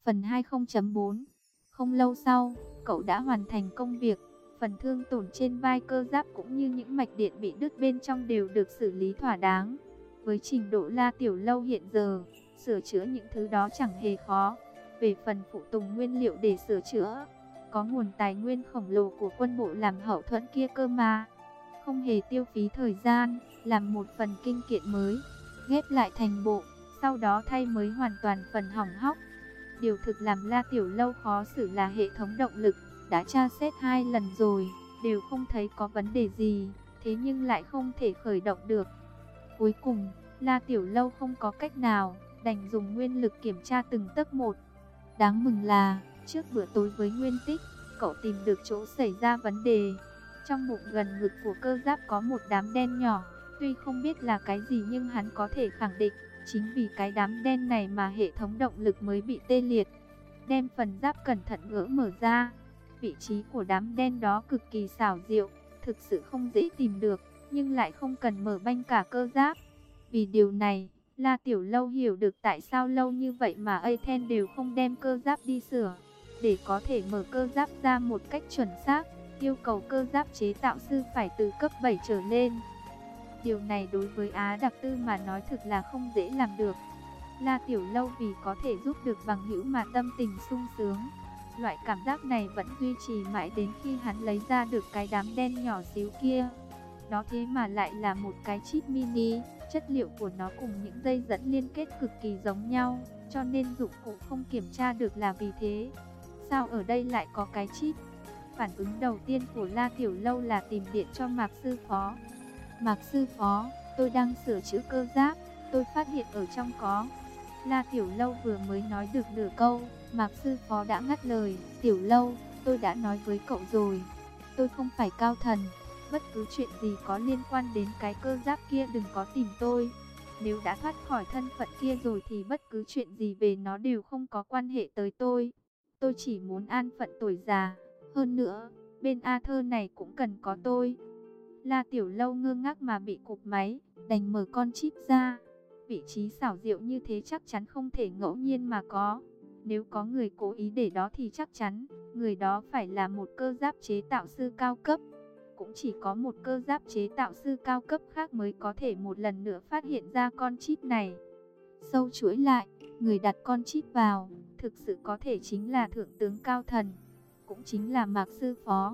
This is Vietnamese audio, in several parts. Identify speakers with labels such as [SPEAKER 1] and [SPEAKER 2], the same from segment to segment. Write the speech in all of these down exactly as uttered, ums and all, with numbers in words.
[SPEAKER 1] Phần hai mươi chấm bốn. Không lâu sau, cậu đã hoàn thành công việc. Phần thương tổn trên vai cơ giáp cũng như những mạch điện bị đứt bên trong đều được xử lý thỏa đáng. Với trình độ La Tiểu Lâu hiện giờ, sửa chữa những thứ đó chẳng hề khó. Về phần phụ tùng nguyên liệu để sửa chữa, có nguồn tài nguyên khổng lồ của quân bộ làm hậu thuẫn kia cơ mà. Không hề tiêu phí thời gian, làm một phần kinh kiện mới, ghép lại thành bộ, sau đó thay mới hoàn toàn phần hỏng hóc. Điều thực làm La Tiểu Lâu khó xử là hệ thống động lực, đã tra xét hai lần rồi, đều không thấy có vấn đề gì, thế nhưng lại không thể khởi động được. Cuối cùng, La Tiểu Lâu không có cách nào, đành dùng nguyên lực kiểm tra từng tấc một. Đáng mừng là, trước bữa tối với Nguyên Tích, cậu tìm được chỗ xảy ra vấn đề. Trong bụng gần ngực của cơ giáp có một đám đen nhỏ, tuy không biết là cái gì nhưng hắn có thể khẳng định, chính vì cái đám đen này mà hệ thống động lực mới bị tê liệt. Đem phần giáp cẩn thận gỡ mở ra, vị trí của đám đen đó cực kỳ xảo diệu, thực sự không dễ tìm được, nhưng lại không cần mở banh cả cơ giáp. Vì điều này, La Tiểu Lâu hiểu được tại sao lâu như vậy mà Athens đều không đem cơ giáp đi sửa. Để có thể mở cơ giáp ra một cách chuẩn xác, yêu cầu cơ giáp chế tạo sư phải từ cấp bảy trở lên. Điều này đối với Á Đặc Tư mà nói thực là không dễ làm được. La Tiểu Lâu vì có thể giúp được bằng hữu mà tâm tình sung sướng. Loại cảm giác này vẫn duy trì mãi đến khi hắn lấy ra được cái đám đen nhỏ xíu kia. Đó thế mà lại là một cái chip mini, chất liệu của nó cùng những dây dẫn liên kết cực kỳ giống nhau, cho nên dụng cụ không kiểm tra được là vì thế. Sao ở đây lại có cái chip? Phản ứng đầu tiên của La Tiểu Lâu là tìm điện cho Mạc Sư Phó. Mạc Sư Phó, tôi đang sửa chữa cơ giáp, tôi phát hiện ở trong có. La Tiểu Lâu vừa mới nói được nửa câu, Mạc Sư Phó đã ngắt lời. Tiểu Lâu, tôi đã nói với cậu rồi, tôi không phải cao thần. Bất cứ chuyện gì có liên quan đến cái cơ giáp kia đừng có tìm tôi. Nếu đã thoát khỏi thân phận kia rồi thì bất cứ chuyện gì về nó đều không có quan hệ tới tôi. Tôi chỉ muốn an phận tuổi già. Hơn nữa, bên Arthur này cũng cần có tôi. La Tiểu Lâu ngơ ngác mà bị cụp máy, đành mở con chip ra. Vị trí xảo diệu như thế chắc chắn không thể ngẫu nhiên mà có. Nếu có người cố ý để đó thì chắc chắn, người đó phải là một cơ giáp chế tạo sư cao cấp. Cũng chỉ có một cơ giáp chế tạo sư cao cấp khác mới có thể một lần nữa phát hiện ra con chip này. Sâu chuỗi lại, người đặt con chip vào, thực sự có thể chính là Thượng tướng Cao Thần, cũng chính là Mạc Sư Phó.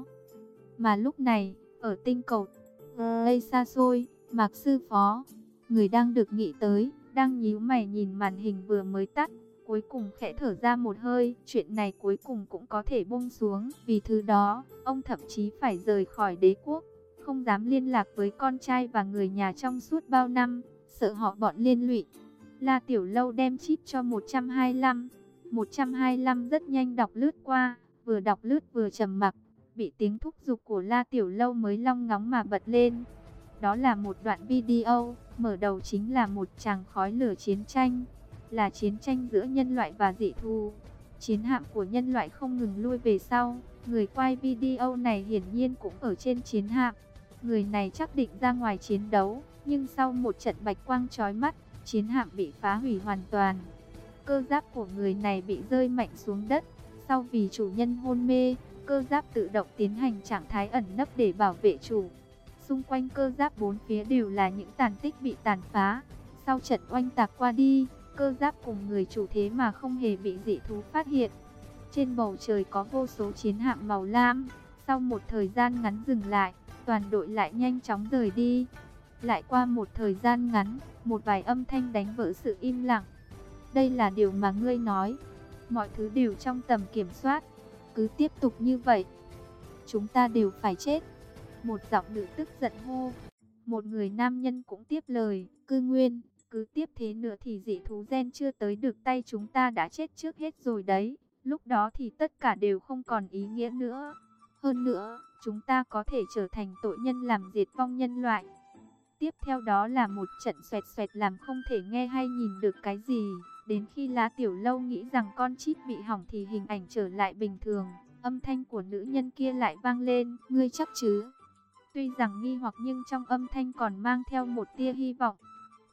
[SPEAKER 1] Mà lúc này, ở tinh cầu đây xa xôi, Mạc Sư Phó, người đang được nghĩ tới, đang nhíu mày nhìn màn hình vừa mới tắt, cuối cùng khẽ thở ra một hơi. Chuyện này cuối cùng cũng có thể buông xuống. Vì thứ đó, ông thậm chí phải rời khỏi đế quốc, không dám liên lạc với con trai và người nhà trong suốt bao năm, sợ họ bọn liên lụy. La Tiểu Lâu đem chip cho một trăm hai mươi lăm. một trăm hai mươi lăm rất nhanh đọc lướt qua, vừa đọc lướt vừa trầm mặc, bị tiếng thúc giục của La Tiểu Lâu mới long ngóng mà bật lên. Đó là một đoạn video, mở đầu chính là một tràng khói lửa chiến tranh, là chiến tranh giữa nhân loại và dị thú. Chiến hạm của nhân loại không ngừng lui về sau, người quay video này hiển nhiên cũng ở trên chiến hạm. Người này chắc định ra ngoài chiến đấu, nhưng sau một trận bạch quang chói mắt, chiến hạm bị phá hủy hoàn toàn. Cơ giáp của người này bị rơi mạnh xuống đất, sau vì chủ nhân hôn mê, cơ giáp tự động tiến hành trạng thái ẩn nấp để bảo vệ chủ. Xung quanh cơ giáp bốn phía đều là những tàn tích bị tàn phá. Sau trận oanh tạc qua đi, cơ giáp cùng người chủ thế mà không hề bị dị thú phát hiện. Trên bầu trời có vô số chiến hạm màu lam. Sau một thời gian ngắn dừng lại, toàn đội lại nhanh chóng rời đi. Lại qua một thời gian ngắn, một vài âm thanh đánh vỡ sự im lặng. Đây là điều mà ngươi nói. Mọi thứ đều trong tầm kiểm soát. Cứ tiếp tục như vậy, chúng ta đều phải chết. Một giọng nữ tức giận hô. Một người nam nhân cũng tiếp lời. Cư Nguyên, cứ tiếp thế nữa thì dị thú gen chưa tới được tay chúng ta đã chết trước hết rồi đấy. Lúc đó thì tất cả đều không còn ý nghĩa nữa. Hơn nữa, chúng ta có thể trở thành tội nhân làm diệt vong nhân loại. Tiếp theo đó là một trận xoẹt xoẹt làm không thể nghe hay nhìn được cái gì. Đến khi La Tiểu Lâu nghĩ rằng con chip bị hỏng thì hình ảnh trở lại bình thường. Âm thanh của nữ nhân kia lại vang lên. Ngươi chắc chứ? Tuy rằng nghi hoặc nhưng trong âm thanh còn mang theo một tia hy vọng.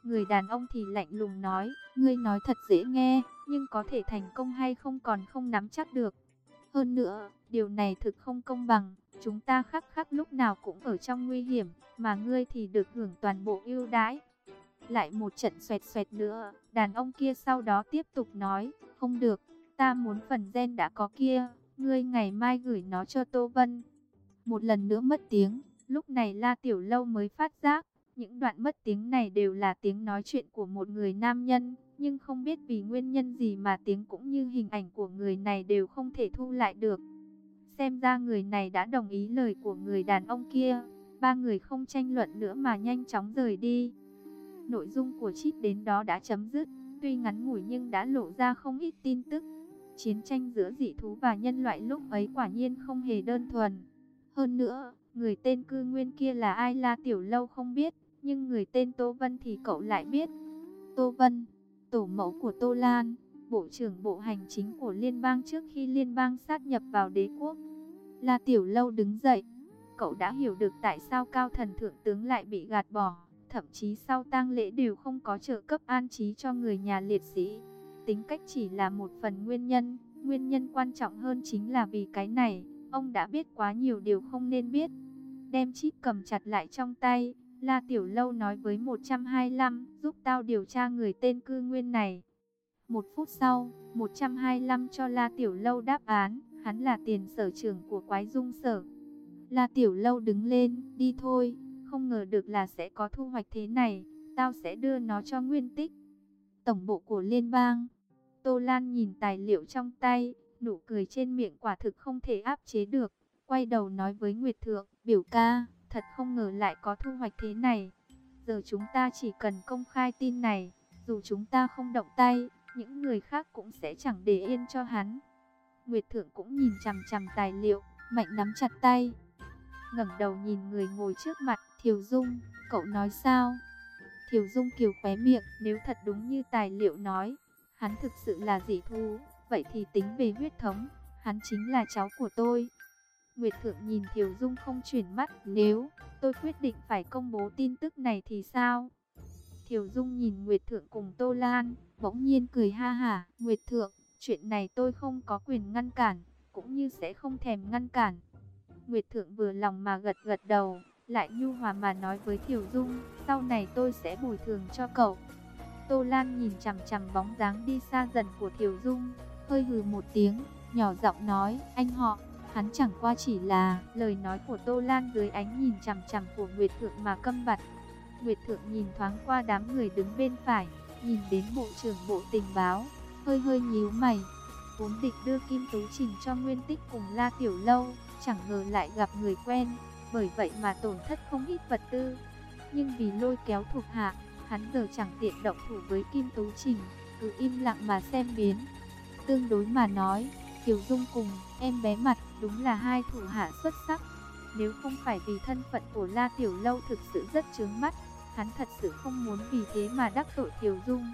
[SPEAKER 1] Người đàn ông thì lạnh lùng nói, ngươi nói thật dễ nghe, nhưng có thể thành công hay không còn không nắm chắc được. Hơn nữa, điều này thực không công bằng, chúng ta khắc khắc lúc nào cũng ở trong nguy hiểm, mà ngươi thì được hưởng toàn bộ ưu đãi. Lại một trận xoẹt xoẹt nữa, đàn ông kia sau đó tiếp tục nói, không được, ta muốn phần gen đã có kia, ngươi ngày mai gửi nó cho Tô Vân. Một lần nữa mất tiếng, lúc này La Tiểu Lâu mới phát giác, những đoạn mất tiếng này đều là tiếng nói chuyện của một người nam nhân, nhưng không biết vì nguyên nhân gì mà tiếng cũng như hình ảnh của người này đều không thể thu lại được. Xem ra người này đã đồng ý lời của người đàn ông kia, ba người không tranh luận nữa mà nhanh chóng rời đi. Nội dung của trích đến đó đã chấm dứt, tuy ngắn ngủi nhưng đã lộ ra không ít tin tức. Chiến tranh giữa dị thú và nhân loại lúc ấy quả nhiên không hề đơn thuần. Hơn nữa, người tên cư nguyên kia là ai La Tiểu Lâu không biết, nhưng người tên Tô Vân thì cậu lại biết. Tô Vân, tổ mẫu của Tô Lan, bộ trưởng bộ hành chính của liên bang trước khi liên bang sát nhập vào đế quốc. La Tiểu Lâu đứng dậy, cậu đã hiểu được tại sao Cao Thần Thượng Tướng lại bị gạt bỏ. Thậm chí sau tang lễ đều không có trợ cấp an trí cho người nhà liệt sĩ. Tính cách chỉ là một phần nguyên nhân, nguyên nhân quan trọng hơn chính là vì cái này, ông đã biết quá nhiều điều không nên biết. Đem chip cầm chặt lại trong tay, La Tiểu Lâu nói với một trăm hai mươi lăm, giúp tao điều tra người tên cư nguyên này. Một phút sau, một trăm hai mươi lăm cho La Tiểu Lâu đáp án, hắn là tiền sở trưởng của Quái Dung Sở. La Tiểu Lâu đứng lên, đi thôi. Không ngờ được là sẽ có thu hoạch thế này, tao sẽ đưa nó cho Nguyên Tích. Tổng bộ của liên bang. Tô Lan nhìn tài liệu trong tay, nụ cười trên miệng quả thực không thể áp chế được. Quay đầu nói với Nguyệt Thượng, biểu ca, thật không ngờ lại có thu hoạch thế này. Giờ chúng ta chỉ cần công khai tin này, dù chúng ta không động tay, những người khác cũng sẽ chẳng để yên cho hắn. Nguyệt Thượng cũng nhìn chằm chằm tài liệu, mạnh nắm chặt tay. Ngẩng đầu nhìn người ngồi trước mặt, Thiều Dung, cậu nói sao? Thiều Dung kiều khóe miệng, nếu thật đúng như tài liệu nói, hắn thực sự là dị thú, vậy thì tính về huyết thống, hắn chính là cháu của tôi. Nguyệt Thượng nhìn Thiều Dung không chuyển mắt, nếu tôi quyết định phải công bố tin tức này thì sao? Thiều Dung nhìn Nguyệt Thượng cùng Tô Lan, bỗng nhiên cười ha hả, Nguyệt Thượng, chuyện này tôi không có quyền ngăn cản, cũng như sẽ không thèm ngăn cản. Nguyệt Thượng vừa lòng mà gật gật đầu, lại nhu hòa mà nói với Thiều Dung, sau này tôi sẽ bồi thường cho cậu. Tô Lan nhìn chằm chằm bóng dáng đi xa dần của Thiều Dung, hơi hừ một tiếng, nhỏ giọng nói, anh họ, hắn chẳng qua chỉ là, lời nói của Tô Lan dưới ánh nhìn chằm chằm của Nguyệt Thượng mà câm bặt. Nguyệt Thượng nhìn thoáng qua đám người đứng bên phải, nhìn đến bộ trưởng bộ tình báo, hơi hơi nhíu mày. Vốn định đưa Kim Tú Trình cho Nguyên Tích cùng La Tiểu Lâu, chẳng ngờ lại gặp người quen, bởi vậy mà tổn thất không ít vật tư. Nhưng vì lôi kéo thuộc hạ, hắn giờ chẳng tiện động thủ với Kim Tú Trình, cứ im lặng mà xem biến. Tương đối mà nói, Kiều Dung cùng em bé mặt đúng là hai thủ hạ xuất sắc. Nếu không phải vì thân phận của La Tiểu Lâu thực sự rất chướng mắt, hắn thật sự không muốn vì thế mà đắc tội Kiều Dung.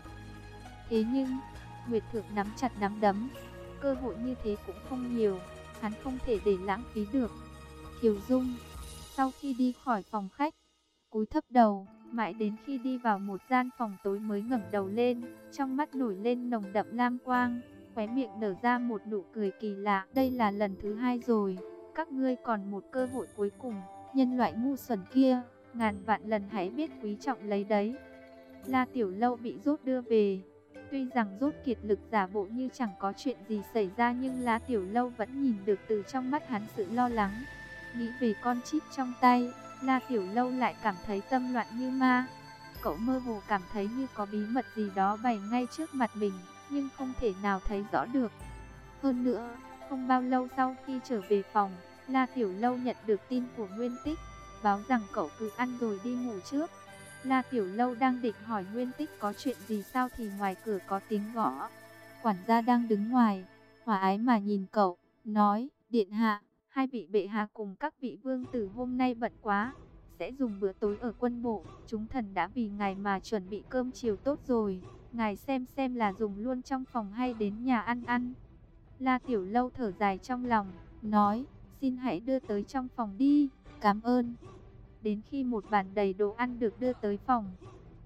[SPEAKER 1] Thế nhưng, Nguyệt Thượng nắm chặt nắm đấm, cơ hội như thế cũng không nhiều, hắn không thể để lãng phí được. Kiều Dung, sau khi đi khỏi phòng khách, cúi thấp đầu, mãi đến khi đi vào một gian phòng tối mới ngẩng đầu lên, trong mắt nổi lên nồng đậm lam quang, khóe miệng nở ra một nụ cười kỳ lạ. Đây là lần thứ hai rồi, các ngươi còn một cơ hội cuối cùng, nhân loại ngu xuẩn kia, ngàn vạn lần hãy biết quý trọng lấy đấy. La Tiểu Lâu bị rốt đưa về. Tuy rằng rốt kiệt lực giả bộ như chẳng có chuyện gì xảy ra, nhưng La Tiểu Lâu vẫn nhìn được từ trong mắt hắn sự lo lắng. Nghĩ về con chip trong tay, La Tiểu Lâu lại cảm thấy tâm loạn như ma. Cậu mơ hồ cảm thấy như có bí mật gì đó bày ngay trước mặt mình, nhưng không thể nào thấy rõ được. Hơn nữa, không bao lâu sau khi trở về phòng, La Tiểu Lâu nhận được tin của Nguyên Tích, báo rằng cậu cứ ăn rồi đi ngủ trước. La Tiểu Lâu đang định hỏi Nguyên Tích có chuyện gì sao thì ngoài cửa có tiếng gõ. Quản gia đang đứng ngoài, hòa ái mà nhìn cậu, nói, điện hạ, hai vị bệ hạ cùng các vị vương tử hôm nay bận quá, sẽ dùng bữa tối ở quân bộ, chúng thần đã vì ngài mà chuẩn bị cơm chiều tốt rồi, ngài xem xem là dùng luôn trong phòng hay đến nhà ăn ăn. La Tiểu Lâu thở dài trong lòng, nói, xin hãy đưa tới trong phòng đi, cảm ơn. Đến khi một bàn đầy đồ ăn được đưa tới phòng,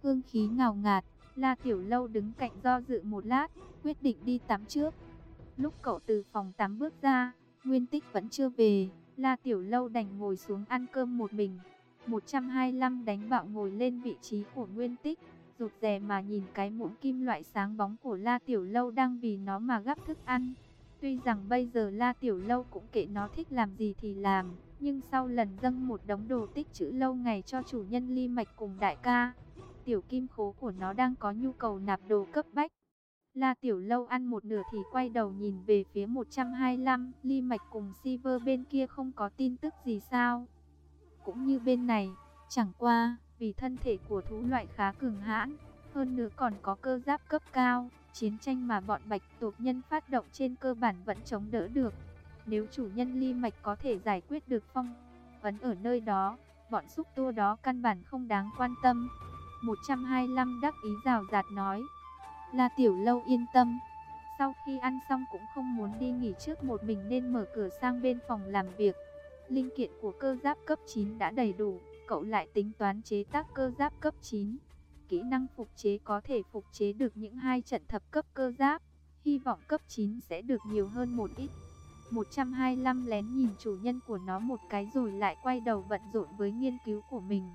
[SPEAKER 1] hương khí ngào ngạt. La Tiểu Lâu đứng cạnh do dự một lát, quyết định đi tắm trước. Lúc cậu từ phòng tắm bước ra, Nguyên Tích vẫn chưa về. La Tiểu Lâu đành ngồi xuống ăn cơm một mình. một trăm hai mươi lăm đánh bạo ngồi lên vị trí của Nguyên Tích, rụt rè mà nhìn cái muỗng kim loại sáng bóng của La Tiểu Lâu đang vì nó mà gắp thức ăn. Tuy rằng bây giờ La Tiểu Lâu cũng kệ nó thích làm gì thì làm, nhưng sau lần dâng một đống đồ tích trữ lâu ngày cho chủ nhân Ly Mạch cùng đại ca, tiểu kim khố của nó đang có nhu cầu nạp đồ cấp bách. La Tiểu Lâu ăn một nửa thì quay đầu nhìn về phía một trăm hai mươi lăm, Ly Mạch cùng Silver bên kia không có tin tức gì sao? Cũng như bên này, chẳng qua, vì thân thể của thú loại khá cường hãn, hơn nữa còn có cơ giáp cấp cao, chiến tranh mà bọn bạch tuộc nhân phát động trên cơ bản vẫn chống đỡ được. Nếu chủ nhân Ly Mạch có thể giải quyết được phong ấn ở nơi đó, bọn xúc tua đó căn bản không đáng quan tâm. một trăm hai mươi lăm đắc ý rào rạt nói. La Tiểu Lâu yên tâm. Sau khi ăn xong cũng không muốn đi nghỉ trước một mình nên mở cửa sang bên phòng làm việc. Linh kiện của cơ giáp cấp chín đã đầy đủ, cậu lại tính toán chế tác cơ giáp cấp chín. Kỹ năng phục chế có thể phục chế được những hai trận thập cấp cơ giáp, hy vọng cấp chín sẽ được nhiều hơn một ít. một trăm hai mươi lăm lén nhìn chủ nhân của nó một cái rồi lại quay đầu bận rộn với nghiên cứu của mình.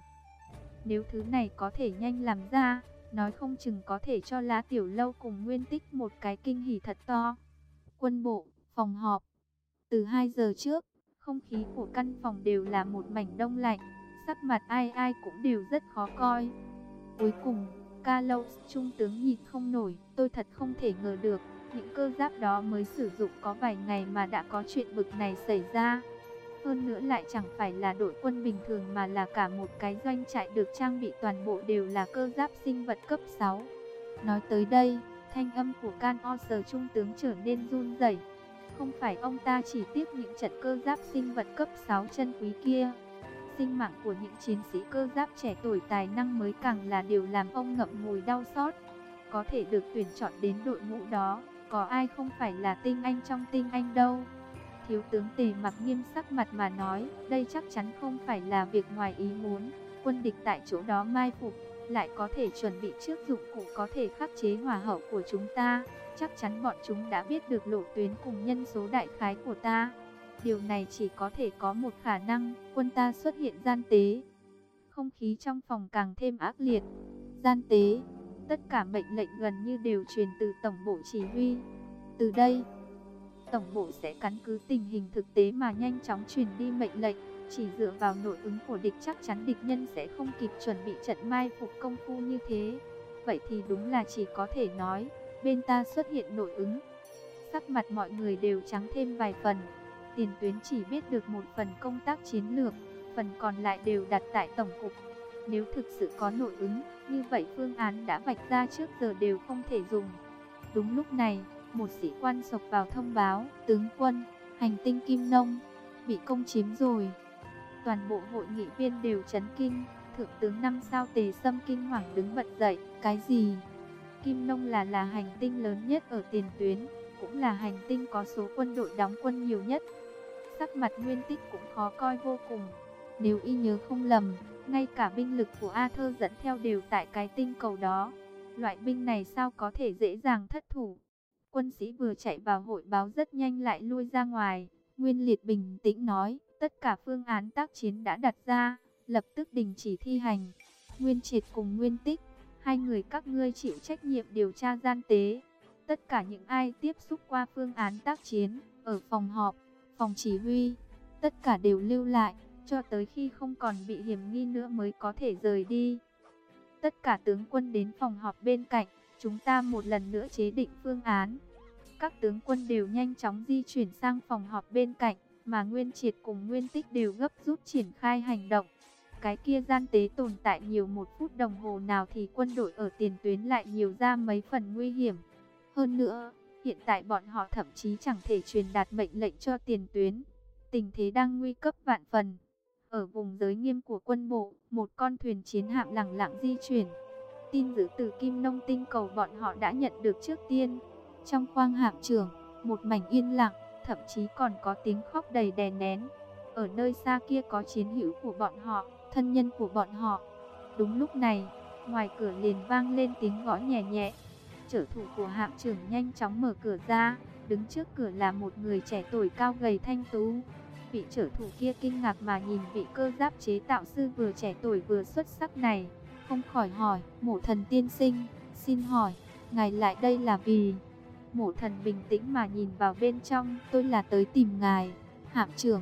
[SPEAKER 1] Nếu thứ này có thể nhanh làm ra, nói không chừng có thể cho La Tiểu Lâu cùng Nguyên Tích một cái kinh hỉ thật to. Quân bộ, phòng họp. Từ hai giờ trước, không khí của căn phòng đều là một mảnh đông lạnh, sắc mặt ai ai cũng đều rất khó coi. Cuối cùng, Carlos trung tướng nhịn không nổi, tôi thật không thể ngờ được, những cơ giáp đó mới sử dụng có vài ngày mà đã có chuyện bực này xảy ra. Hơn nữa lại chẳng phải là đội quân bình thường mà là cả một cái doanh trại được trang bị toàn bộ đều là cơ giáp sinh vật cấp sáu. Nói tới đây, thanh âm của Can Oser trung tướng trở nên run rẩy. Không phải ông ta chỉ tiếc những trận cơ giáp sinh vật cấp sáu chân quý kia. Sinh mạng của những chiến sĩ cơ giáp trẻ tuổi tài năng mới càng là điều làm ông ngậm ngùi đau xót. Có thể được tuyển chọn đến đội ngũ đó, có ai không phải là tinh anh trong tinh anh đâu. Thiếu tướng Tề Mặc nghiêm sắc mặt mà nói, đây chắc chắn không phải là việc ngoài ý muốn. Quân địch tại chỗ đó mai phục, lại có thể chuẩn bị trước dụng cụ có thể khắc chế hỏa hậu của chúng ta. Chắc chắn bọn chúng đã biết được lộ tuyến cùng nhân số đại khái của ta. Điều này chỉ có thể có một khả năng, quân ta xuất hiện gian tế. Không khí trong phòng càng thêm ác liệt. Gian tế, tất cả mệnh lệnh gần như đều truyền từ tổng bộ chỉ huy. Từ đây, tổng bộ sẽ căn cứ tình hình thực tế mà nhanh chóng truyền đi mệnh lệnh. Chỉ dựa vào nội ứng của địch chắc chắn địch nhân sẽ không kịp chuẩn bị trận mai phục công phu như thế. Vậy thì đúng là chỉ có thể nói, bên ta xuất hiện nội ứng. Sắc mặt mọi người đều trắng thêm vài phần. Tiền tuyến chỉ biết được một phần công tác chiến lược, phần còn lại đều đặt tại tổng cục. Nếu thực sự có nội ứng, như vậy phương án đã vạch ra trước giờ đều không thể dùng. Đúng lúc này, một sĩ quan xộc vào thông báo, tướng quân, hành tinh Kim Nông bị công chiếm rồi. Toàn bộ hội nghị viên đều chấn kinh. Thượng tướng năm sao Tề Sâm kinh hoàng đứng bật dậy. Cái gì? Kim Nông là là hành tinh lớn nhất ở tiền tuyến, cũng là hành tinh có số quân đội đóng quân nhiều nhất. Sắc mặt Nguyên Tích cũng khó coi vô cùng. Nếu y nhớ không lầm, ngay cả binh lực của Arthur dẫn theo đều tại cái tinh cầu đó. Loại binh này sao có thể dễ dàng thất thủ? Quân sĩ vừa chạy vào hội báo rất nhanh lại lui ra ngoài. Nguyên Liệt bình tĩnh nói, tất cả phương án tác chiến đã đặt ra, lập tức đình chỉ thi hành. Nguyên Triệt cùng Nguyên Tích, hai người các ngươi chịu trách nhiệm điều tra gian tế. Tất cả những ai tiếp xúc qua phương án tác chiến, ở phòng họp, phòng chỉ huy, tất cả đều lưu lại, cho tới khi không còn bị hiểm nghi nữa mới có thể rời đi. Tất cả tướng quân đến phòng họp bên cạnh, chúng ta một lần nữa chế định phương án. Các tướng quân đều nhanh chóng di chuyển sang phòng họp bên cạnh, mà Nguyên Triệt cùng Nguyên Tích đều gấp rút triển khai hành động. Cái kia gian tế tồn tại nhiều một phút đồng hồ nào thì quân đội ở tiền tuyến lại nhiều ra mấy phần nguy hiểm. Hơn nữa, hiện tại bọn họ thậm chí chẳng thể truyền đạt mệnh lệnh cho tiền tuyến. Tình thế đang nguy cấp vạn phần. Ở vùng giới nghiêm của quân bộ, một con thuyền chiến hạm lẳng lặng di chuyển. Tin dữ từ Kim Nông tinh cầu bọn họ đã nhận được trước tiên. Trong khoang hạm trưởng, một mảnh yên lặng, thậm chí còn có tiếng khóc đầy đè nén. Ở nơi xa kia có chiến hữu của bọn họ, thân nhân của bọn họ. Đúng lúc này, Ngoài cửa liền vang lên tiếng gõ nhẹ nhẹ. Trợ thủ của Hạm trưởng nhanh chóng mở cửa ra. Đứng trước cửa là một người trẻ tuổi cao gầy thanh tú. Vị trợ thủ kia kinh ngạc mà nhìn vị cơ giáp chế tạo sư vừa trẻ tuổi vừa xuất sắc này, không khỏi hỏi: Mộ Thần tiên sinh, xin hỏi, ngài lại đây là vì? Mộ Thần bình tĩnh mà nhìn vào bên trong: tôi là tới tìm ngài, Hạm trưởng.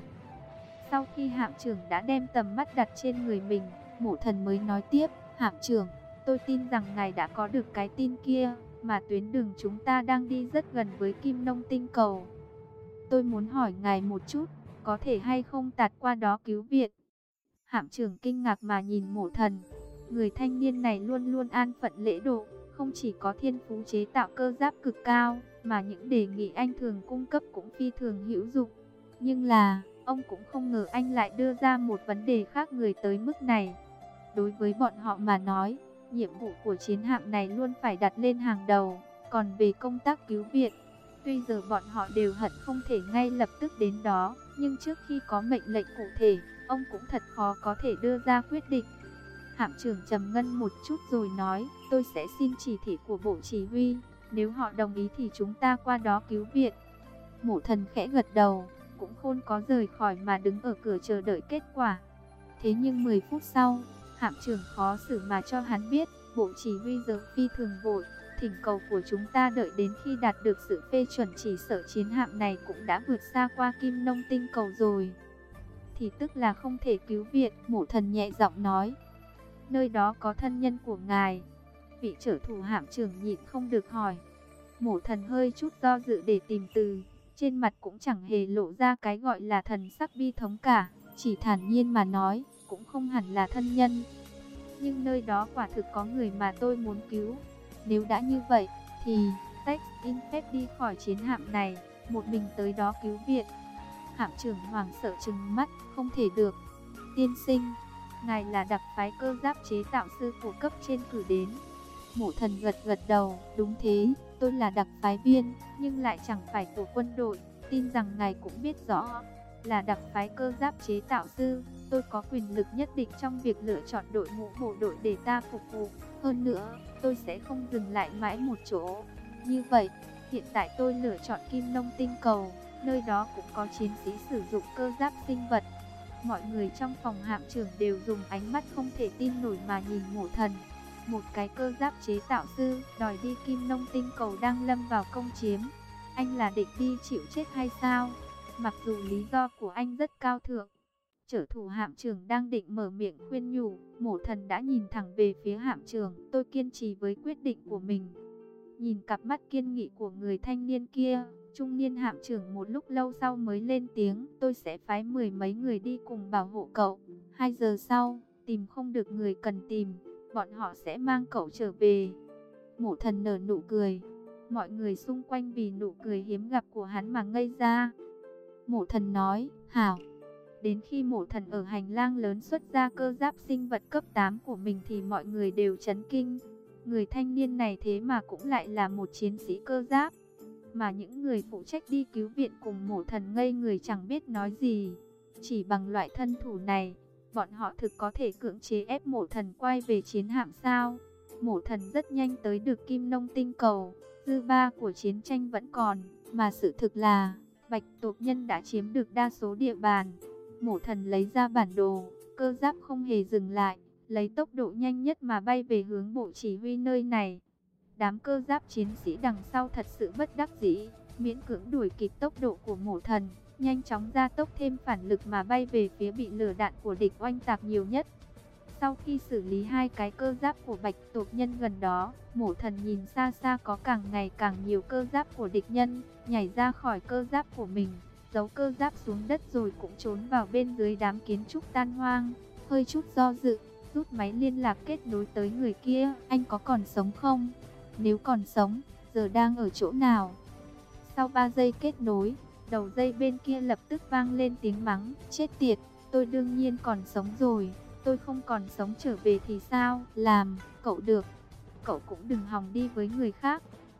[SPEAKER 1] Sau khi Hạm trưởng đã đem tầm mắt đặt trên người mình, Mộ Thần mới nói tiếp: Hạm trưởng, tôi tin rằng ngài đã có được cái tin kia, mà tuyến đường chúng ta đang đi rất gần với Kim Nông tinh cầu. Tôi muốn hỏi ngài một chút, có thể hay không tạt qua đó cứu viện? Hạm trưởng kinh ngạc mà nhìn Mộ Thần. Người thanh niên này luôn luôn an phận lễ độ, không chỉ có thiên phú chế tạo cơ giáp cực cao, mà những đề nghị anh thường cung cấp cũng phi thường hữu dụng. Nhưng là, ông cũng không ngờ anh lại đưa ra một vấn đề khác người tới mức này. Đối với bọn họ mà nói, nhiệm vụ của chiến hạm này luôn phải đặt lên hàng đầu. Còn về công tác cứu viện, tuy giờ bọn họ đều hận không thể ngay lập tức đến đó, nhưng trước khi có mệnh lệnh cụ thể, ông cũng thật khó có thể đưa ra quyết định. Hạm trưởng trầm ngâm một chút rồi nói: tôi sẽ xin chỉ thị của bộ chỉ huy, nếu họ đồng ý thì chúng ta qua đó cứu viện. Mộ Thần khẽ gật đầu, cũng không có rời khỏi mà đứng ở cửa chờ đợi kết quả. Thế nhưng mười phút sau, Hạm trưởng khó xử mà cho hắn biết, bộ chỉ huy giờ phi thường vội, thỉnh cầu của chúng ta đợi đến khi đạt được sự phê chuẩn chỉ sợ chiến hạm này cũng đã vượt xa qua Kim Nông tinh cầu rồi. Thì tức là không thể cứu viện. Mộ Thần nhẹ giọng nói: nơi đó có thân nhân của ngài? Vị trợ thủ Hạm trưởng nhịn không được hỏi. Mộ Thần hơi chút do dự để tìm từ, trên mặt cũng chẳng hề lộ ra cái gọi là thần sắc bi thống cả, chỉ thản nhiên mà nói: cũng không hẳn là thân nhân, nhưng nơi đó quả thực có người mà tôi muốn cứu. Nếu đã như vậy, thì Tech in phép đi khỏi chiến hạm này, một mình tới đó cứu viện. Hạm trưởng hoảng sợ trừng mắt: không thể được, tiên sinh, ngài là đặc phái cơ giáp chế tạo sư của cấp trên cử đến. Mộ Thần gật gật đầu: đúng thế, tôi là đặc phái viên, nhưng lại chẳng phải của quân đội. Tin rằng ngài cũng biết rõ, là đặc phái cơ giáp chế tạo sư, tôi có quyền lực nhất định trong việc lựa chọn đội ngũ bộ đội để ta phục vụ. Hơn nữa, tôi sẽ không dừng lại mãi một chỗ. Như vậy, hiện tại tôi lựa chọn Kim Nông tinh cầu, nơi đó cũng có chiến sĩ sử dụng cơ giáp sinh vật. Mọi người trong phòng Hạm trưởng đều dùng ánh mắt không thể tin nổi mà nhìn Mộ Thần. Một cái cơ giáp chế tạo sư đòi đi Kim Nông tinh cầu đang lâm vào công chiếm. Anh là định đi chịu chết hay sao? Mặc dù lý do của anh rất cao thượng. Trợ thủ Hạm trưởng đang định mở miệng khuyên nhủ, Mộ Thần đã nhìn thẳng về phía Hạm trưởng. Tôi kiên trì với quyết định của mình. Nhìn cặp mắt kiên nghị của người thanh niên kia, trung niên Hạm trưởng một lúc lâu sau mới lên tiếng: tôi sẽ phái mười mấy người đi cùng bảo hộ cậu. Hai giờ sau, tìm không được người cần tìm, bọn họ sẽ mang cậu trở về. Mộ Thần nở nụ cười. Mọi người xung quanh vì nụ cười hiếm gặp của hắn mà ngây ra. Mộ Thần nói: hảo. Đến khi Mộ Thần ở hành lang lớn xuất ra cơ giáp sinh vật cấp tám của mình thì mọi người đều chấn kinh. Người thanh niên này thế mà cũng lại là một chiến sĩ cơ giáp. Mà những người phụ trách đi cứu viện cùng Mộ Thần ngây người chẳng biết nói gì. Chỉ bằng loại thân thủ này, bọn họ thực có thể cưỡng chế ép Mộ Thần quay về chiến hạm sao? Mộ Thần rất nhanh tới được Kim Nông tinh cầu. Dư ba của chiến tranh vẫn còn, mà sự thực là Bạch tộc nhân đã chiếm được đa số địa bàn. Mộ Thần lấy ra bản đồ, cơ giáp không hề dừng lại, lấy tốc độ nhanh nhất mà bay về hướng bộ chỉ huy nơi này. Đám cơ giáp chiến sĩ đằng sau thật sự bất đắc dĩ, miễn cưỡng đuổi kịp tốc độ của Mộ Thần, nhanh chóng gia tốc thêm phản lực mà bay về phía bị lửa đạn của địch oanh tạc nhiều nhất. Sau khi xử lý hai cái cơ giáp của Bạch tộc nhân gần đó, Mộ Thần nhìn xa xa có càng ngày càng nhiều cơ giáp của địch nhân, nhảy ra khỏi cơ giáp của mình, giấu cơ giáp xuống đất rồi cũng trốn vào bên dưới đám kiến trúc tan hoang. Hơi chút do dự, rút máy liên lạc kết nối tới người kia. Anh có còn sống không? Nếu còn sống, giờ đang ở chỗ nào? Sau ba giây kết nối, đầu dây bên kia lập tức vang lên tiếng mắng: chết tiệt, tôi đương nhiên còn sống rồi. Tôi không còn sống trở về thì sao? Làm, cậu được. Cậu cũng đừng hòng đi với người khác.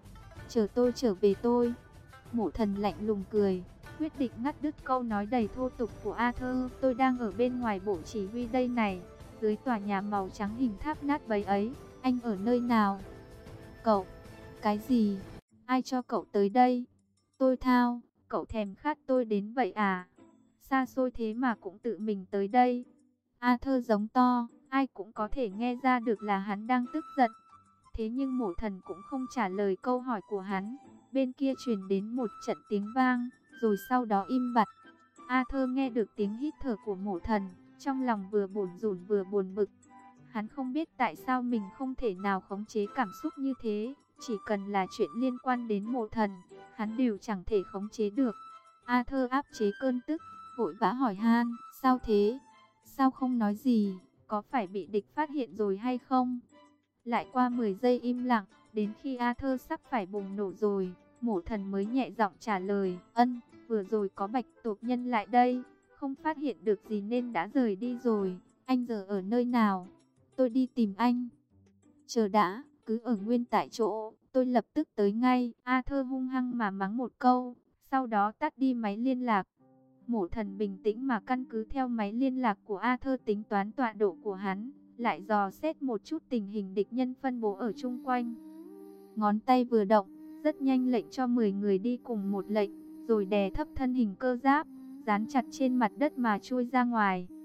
[SPEAKER 1] Chờ tôi trở về tôi. Mộ Thần lạnh lùng cười, quyết định ngắt đứt câu nói đầy thô tục của Arthur. Tôi đang ở bên ngoài bộ chỉ huy đây này, dưới tòa nhà màu trắng hình tháp nát bấy ấy. Anh ở nơi nào? Cậu, cái gì? Ai cho cậu tới đây? Tôi thao, cậu thèm khát tôi đến vậy à? Xa xôi thế mà cũng tự mình tới đây. Arthur giống to, ai cũng có thể nghe ra được là hắn đang tức giận. Thế nhưng Mộ Thần cũng không trả lời câu hỏi của hắn. Bên kia truyền đến một trận tiếng vang, rồi sau đó im bặt. Arthur nghe được tiếng hít thở của Mộ Thần, trong lòng vừa bồn rủn vừa buồn bực. Hắn không biết tại sao mình không thể nào khống chế cảm xúc như thế. Chỉ cần là chuyện liên quan đến Mộ Thần, hắn đều chẳng thể khống chế được. Arthur áp chế cơn tức, vội vã hỏi han, sao thế? Sao không nói gì? Có phải bị địch phát hiện rồi hay không? Lại qua mười giây im lặng, đến khi Arthur sắp phải bùng nổ rồi, Mộ Thần mới nhẹ giọng trả lời, ân, vừa rồi có bạch tuộc nhân lại đây, không phát hiện được gì nên đã rời đi rồi. Anh giờ ở nơi nào? Tôi đi tìm anh. Chờ đã, cứ ở nguyên tại chỗ, tôi lập tức tới ngay. Arthur hung hăng mà mắng một câu, sau đó tắt đi máy liên lạc. Mộ Thần bình tĩnh mà căn cứ theo máy liên lạc của Arthur tính toán tọa độ của hắn, lại dò xét một chút tình hình địch nhân phân bố ở chung quanh. Ngón tay vừa động, rất nhanh lệnh cho mười người đi cùng một lệnh, rồi đè thấp thân hình cơ giáp, dán chặt trên mặt đất mà chui ra ngoài.